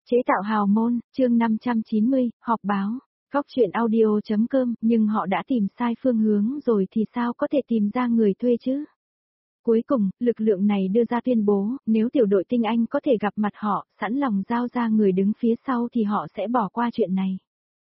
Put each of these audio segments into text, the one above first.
Chế tạo hào môn, chương 590, họp báo, góc chuyện audio.com, nhưng họ đã tìm sai phương hướng rồi thì sao có thể tìm ra người thuê chứ? Cuối cùng, lực lượng này đưa ra tuyên bố, nếu tiểu đội tinh Anh có thể gặp mặt họ, sẵn lòng giao ra người đứng phía sau thì họ sẽ bỏ qua chuyện này.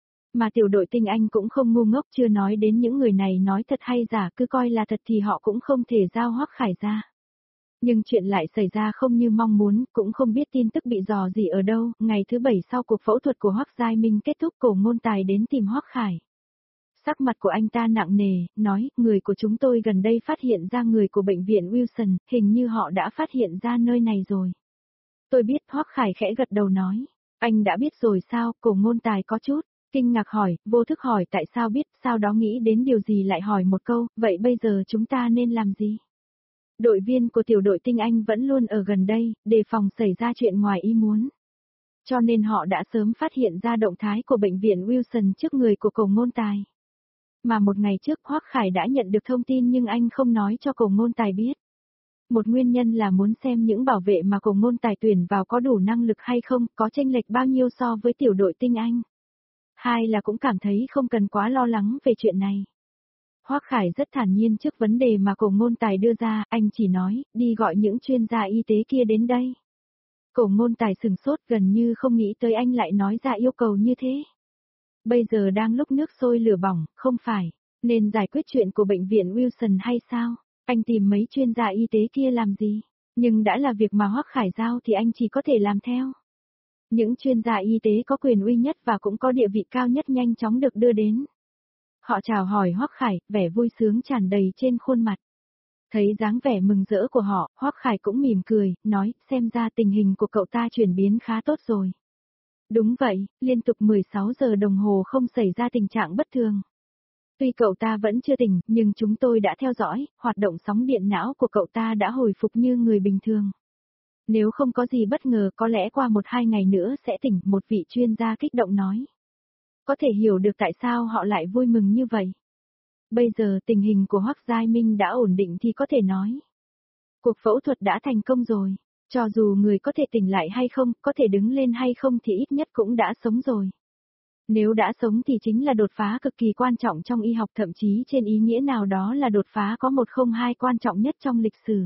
Mà tiểu đội tinh Anh cũng không ngu ngốc, chưa nói đến những người này nói thật hay giả, cứ coi là thật thì họ cũng không thể giao Hoắc Khải ra. Nhưng chuyện lại xảy ra không như mong muốn, cũng không biết tin tức bị dò gì ở đâu. Ngày thứ 7 sau cuộc phẫu thuật của Hoắc Giai Minh kết thúc, Cổ Ngôn Tài đến tìm Hoắc Khải. Sắc mặt của anh ta nặng nề, nói, người của chúng tôi gần đây phát hiện ra người của bệnh viện Wilson, hình như họ đã phát hiện ra nơi này rồi. Tôi biết. Hoắc Khải khẽ gật đầu nói, anh đã biết rồi sao? Cổ Ngôn Tài có chút kinh ngạc hỏi, vô thức hỏi tại sao biết, sau đó nghĩ đến điều gì lại hỏi một câu, vậy bây giờ chúng ta nên làm gì? Đội viên của tiểu đội tinh Anh vẫn luôn ở gần đây, đề phòng xảy ra chuyện ngoài ý muốn. Cho nên họ đã sớm phát hiện ra động thái của bệnh viện Wilson trước người của Cổ Ngôn Tài. Mà một ngày trước Hoắc Khải đã nhận được thông tin nhưng anh không nói cho Cổ Ngôn Tài biết. Một nguyên nhân là muốn xem những bảo vệ mà Cổ Ngôn Tài tuyển vào có đủ năng lực hay không, có chênh lệch bao nhiêu so với tiểu đội tinh Anh. Hai là cũng cảm thấy không cần quá lo lắng về chuyện này. Hoắc Khải rất thản nhiên trước vấn đề mà Cổ Ngôn Tài đưa ra, anh chỉ nói, đi gọi những chuyên gia y tế kia đến đây. Cổ Ngôn Tài sừng sốt, gần như không nghĩ tới anh lại nói ra yêu cầu như thế. Bây giờ đang lúc nước sôi lửa bỏng, không phải, nên giải quyết chuyện của bệnh viện Wilson hay sao? Anh tìm mấy chuyên gia y tế kia làm gì? Nhưng đã là việc mà Hoắc Khải giao thì anh chỉ có thể làm theo. Những chuyên gia y tế có quyền uy nhất và cũng có địa vị cao nhất nhanh chóng được đưa đến. Họ chào hỏi Hoắc Khải, vẻ vui sướng tràn đầy trên khuôn mặt. Thấy dáng vẻ mừng rỡ của họ, Hoắc Khải cũng mỉm cười, nói, xem ra tình hình của cậu ta chuyển biến khá tốt rồi. Đúng vậy, liên tục 16 giờ đồng hồ không xảy ra tình trạng bất thường. Tuy cậu ta vẫn chưa tỉnh, nhưng chúng tôi đã theo dõi, hoạt động sóng điện não của cậu ta đã hồi phục như người bình thường. Nếu không có gì bất ngờ có lẽ qua 1-2 ngày nữa sẽ tỉnh, một vị chuyên gia kích động nói. Có thể hiểu được tại sao họ lại vui mừng như vậy. Bây giờ tình hình của Hoắc Giai Minh đã ổn định thì có thể nói. Cuộc phẫu thuật đã thành công rồi. Cho dù người có thể tỉnh lại hay không, có thể đứng lên hay không thì ít nhất cũng đã sống rồi. Nếu đã sống thì chính là đột phá cực kỳ quan trọng trong y học, thậm chí trên ý nghĩa nào đó là đột phá có 102 quan trọng nhất trong lịch sử.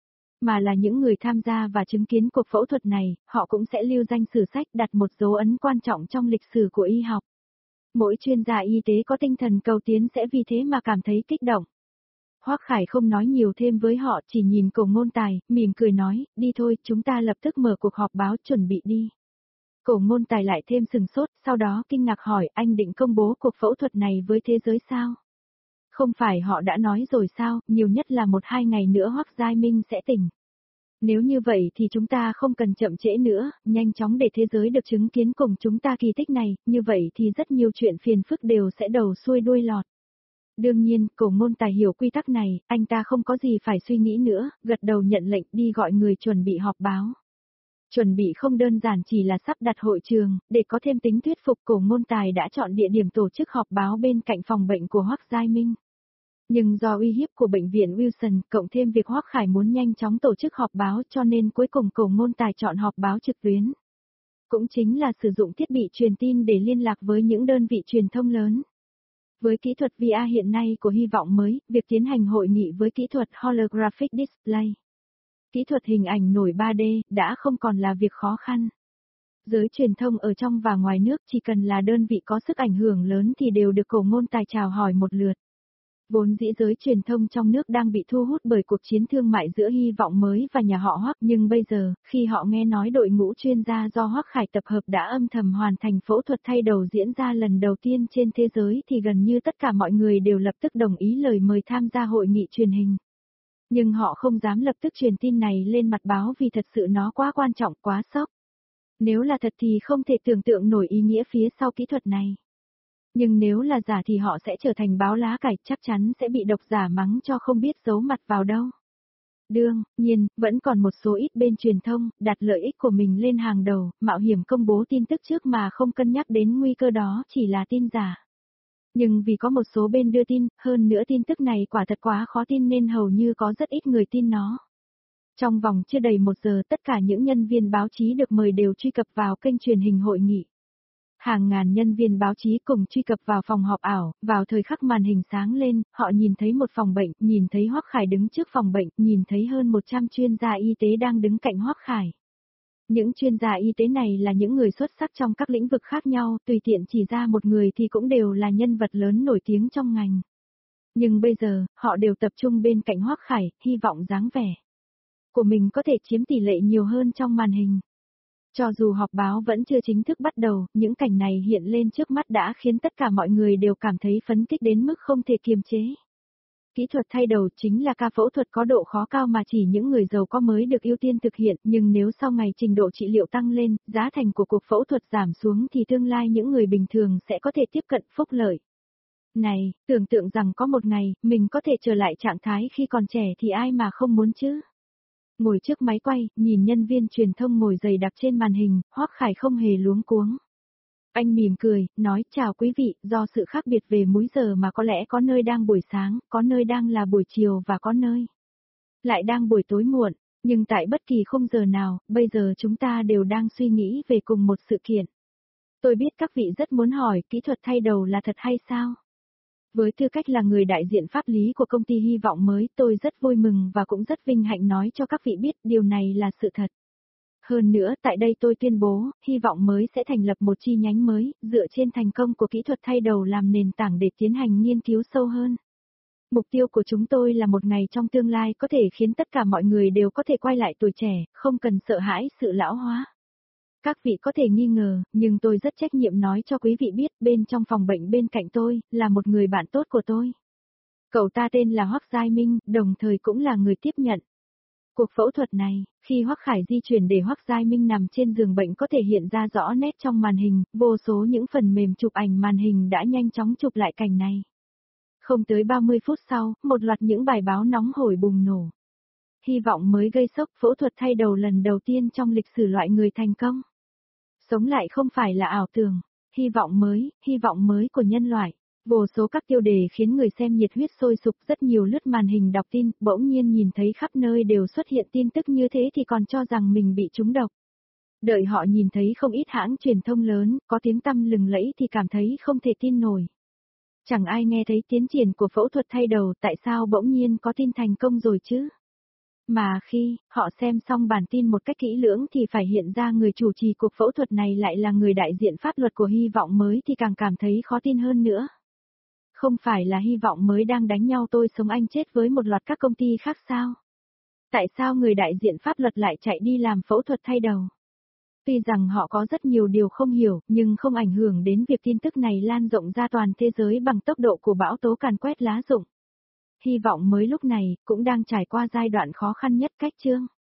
Mà là những người tham gia và chứng kiến cuộc phẫu thuật này, họ cũng sẽ lưu danh sử sách, đặt một dấu ấn quan trọng trong lịch sử của y học. Mỗi chuyên gia y tế có tinh thần cầu tiến sẽ vì thế mà cảm thấy kích động. Hoắc Khải không nói nhiều thêm với họ, chỉ nhìn Cổ Ngôn Tài, mỉm cười nói, đi thôi, chúng ta lập tức mở cuộc họp báo, chuẩn bị đi. Cổ Ngôn Tài lại thêm sừng sốt, sau đó kinh ngạc hỏi, anh định công bố cuộc phẫu thuật này với thế giới sao? Không phải họ đã nói rồi sao, nhiều nhất là 1-2 ngày nữa Hoắc Giai Minh sẽ tỉnh. Nếu như vậy thì chúng ta không cần chậm trễ nữa, nhanh chóng để thế giới được chứng kiến cùng chúng ta kỳ tích này, như vậy thì rất nhiều chuyện phiền phức đều sẽ đầu xuôi đuôi lọt. Đương nhiên, Cổ Ngôn Tài hiểu quy tắc này, anh ta không có gì phải suy nghĩ nữa, gật đầu nhận lệnh đi gọi người chuẩn bị họp báo. Chuẩn bị không đơn giản chỉ là sắp đặt hội trường, để có thêm tính thuyết phục, Cổ Ngôn Tài đã chọn địa điểm tổ chức họp báo bên cạnh phòng bệnh của Hoắc Giai Minh. Nhưng do uy hiếp của bệnh viện Wilson, cộng thêm việc Hoắc Khải muốn nhanh chóng tổ chức họp báo cho nên cuối cùng Cổ Ngôn Tài chọn họp báo trực tuyến. Cũng chính là sử dụng thiết bị truyền tin để liên lạc với những đơn vị truyền thông lớn. Với kỹ thuật VR hiện nay của hy vọng mới, việc tiến hành hội nghị với kỹ thuật Holographic Display, kỹ thuật hình ảnh nổi 3D, đã không còn là việc khó khăn. Giới truyền thông ở trong và ngoài nước chỉ cần là đơn vị có sức ảnh hưởng lớn thì đều được Cổ Ngôn Tài chào hỏi một lượt. Vốn dĩ giới truyền thông trong nước đang bị thu hút bởi cuộc chiến thương mại giữa hy vọng mới và nhà họ Hoắc, nhưng bây giờ, khi họ nghe nói đội ngũ chuyên gia do Hoắc Khải tập hợp đã âm thầm hoàn thành phẫu thuật thay đầu diễn ra lần đầu tiên trên thế giới thì gần như tất cả mọi người đều lập tức đồng ý lời mời tham gia hội nghị truyền hình. Nhưng họ không dám lập tức truyền tin này lên mặt báo vì thật sự nó quá quan trọng, quá sốc. Nếu là thật thì không thể tưởng tượng nổi ý nghĩa phía sau kỹ thuật này. Nhưng nếu là giả thì họ sẽ trở thành báo lá cải, chắc chắn sẽ bị độc giả mắng cho không biết giấu mặt vào đâu. Đương nhiên, vẫn còn một số ít bên truyền thông, đặt lợi ích của mình lên hàng đầu, mạo hiểm công bố tin tức trước mà không cân nhắc đến nguy cơ đó chỉ là tin giả. Nhưng vì có một số bên đưa tin, hơn nữa tin tức này quả thật quá khó tin nên hầu như có rất ít người tin nó. Trong vòng chưa đầy 1 giờ tất cả những nhân viên báo chí được mời đều truy cập vào kênh truyền hình hội nghị. Hàng ngàn nhân viên báo chí cùng truy cập vào phòng họp ảo, vào thời khắc màn hình sáng lên, họ nhìn thấy một phòng bệnh, nhìn thấy Hoắc Khải đứng trước phòng bệnh, nhìn thấy hơn 100 chuyên gia y tế đang đứng cạnh Hoắc Khải. Những chuyên gia y tế này là những người xuất sắc trong các lĩnh vực khác nhau, tùy tiện chỉ ra một người thì cũng đều là nhân vật lớn nổi tiếng trong ngành. Nhưng bây giờ, họ đều tập trung bên cạnh Hoắc Khải, hy vọng dáng vẻ của mình có thể chiếm tỷ lệ nhiều hơn trong màn hình. Cho dù họp báo vẫn chưa chính thức bắt đầu, những cảnh này hiện lên trước mắt đã khiến tất cả mọi người đều cảm thấy phấn khích đến mức không thể kiềm chế. Kỹ thuật thay đầu chính là ca phẫu thuật có độ khó cao mà chỉ những người giàu có mới được ưu tiên thực hiện, nhưng nếu sau ngày trình độ trị liệu tăng lên, giá thành của cuộc phẫu thuật giảm xuống thì tương lai những người bình thường sẽ có thể tiếp cận phúc lợi. Này, tưởng tượng rằng có một ngày, mình có thể trở lại trạng thái khi còn trẻ thì ai mà không muốn chứ? Ngồi trước máy quay, nhìn nhân viên truyền thông ngồi dày đặc trên màn hình, Hoắc Khải không hề luống cuống. Anh mỉm cười, nói chào quý vị, do sự khác biệt về múi giờ mà có lẽ có nơi đang buổi sáng, có nơi đang là buổi chiều và có nơi lại đang buổi tối muộn, nhưng tại bất kỳ khung giờ nào, bây giờ chúng ta đều đang suy nghĩ về cùng một sự kiện. Tôi biết các vị rất muốn hỏi, kỹ thuật thay đầu là thật hay sao? Với tư cách là người đại diện pháp lý của công ty hy vọng mới, tôi rất vui mừng và cũng rất vinh hạnh nói cho các vị biết điều này là sự thật. Hơn nữa, tại đây tôi tuyên bố, hy vọng mới sẽ thành lập một chi nhánh mới, dựa trên thành công của kỹ thuật thay đầu làm nền tảng để tiến hành nghiên cứu sâu hơn. Mục tiêu của chúng tôi là một ngày trong tương lai có thể khiến tất cả mọi người đều có thể quay lại tuổi trẻ, không cần sợ hãi sự lão hóa. Các vị có thể nghi ngờ, nhưng tôi rất trách nhiệm nói cho quý vị biết, bên trong phòng bệnh bên cạnh tôi, là một người bạn tốt của tôi. Cậu ta tên là Hoắc Giai Minh, đồng thời cũng là người tiếp nhận cuộc phẫu thuật này. Khi Hoắc Khải di chuyển để Hoắc Giai Minh nằm trên giường bệnh có thể hiện ra rõ nét trong màn hình, vô số những phần mềm chụp ảnh màn hình đã nhanh chóng chụp lại cảnh này. Không tới 30 phút sau, một loạt những bài báo nóng hổi bùng nổ. Hy vọng mới gây sốc, phẫu thuật thay đầu lần đầu tiên trong lịch sử loại người thành công. Sống lại không phải là ảo tưởng, hy vọng mới của nhân loại. Vô số các tiêu đề khiến người xem nhiệt huyết sôi sục, rất nhiều lướt màn hình đọc tin, bỗng nhiên nhìn thấy khắp nơi đều xuất hiện tin tức như thế thì còn cho rằng mình bị trúng độc. Đợi họ nhìn thấy không ít hãng truyền thông lớn, có tiếng tăm lừng lẫy thì cảm thấy không thể tin nổi. Chẳng ai nghe thấy tiến triển của phẫu thuật thay đầu, tại sao bỗng nhiên có tin thành công rồi chứ? Mà khi họ xem xong bản tin một cách kỹ lưỡng thì phải hiện ra người chủ trì cuộc phẫu thuật này lại là người đại diện pháp luật của hy vọng mới thì càng cảm thấy khó tin hơn nữa. Không phải là hy vọng mới đang đánh nhau tôi sống anh chết với một loạt các công ty khác sao? Tại sao người đại diện pháp luật lại chạy đi làm phẫu thuật thay đầu? Tuy rằng họ có rất nhiều điều không hiểu, nhưng không ảnh hưởng đến việc tin tức này lan rộng ra toàn thế giới bằng tốc độ của bão tố càn quét lá rụng. Hy vọng mới lúc này, cũng đang trải qua giai đoạn khó khăn nhất cách chương.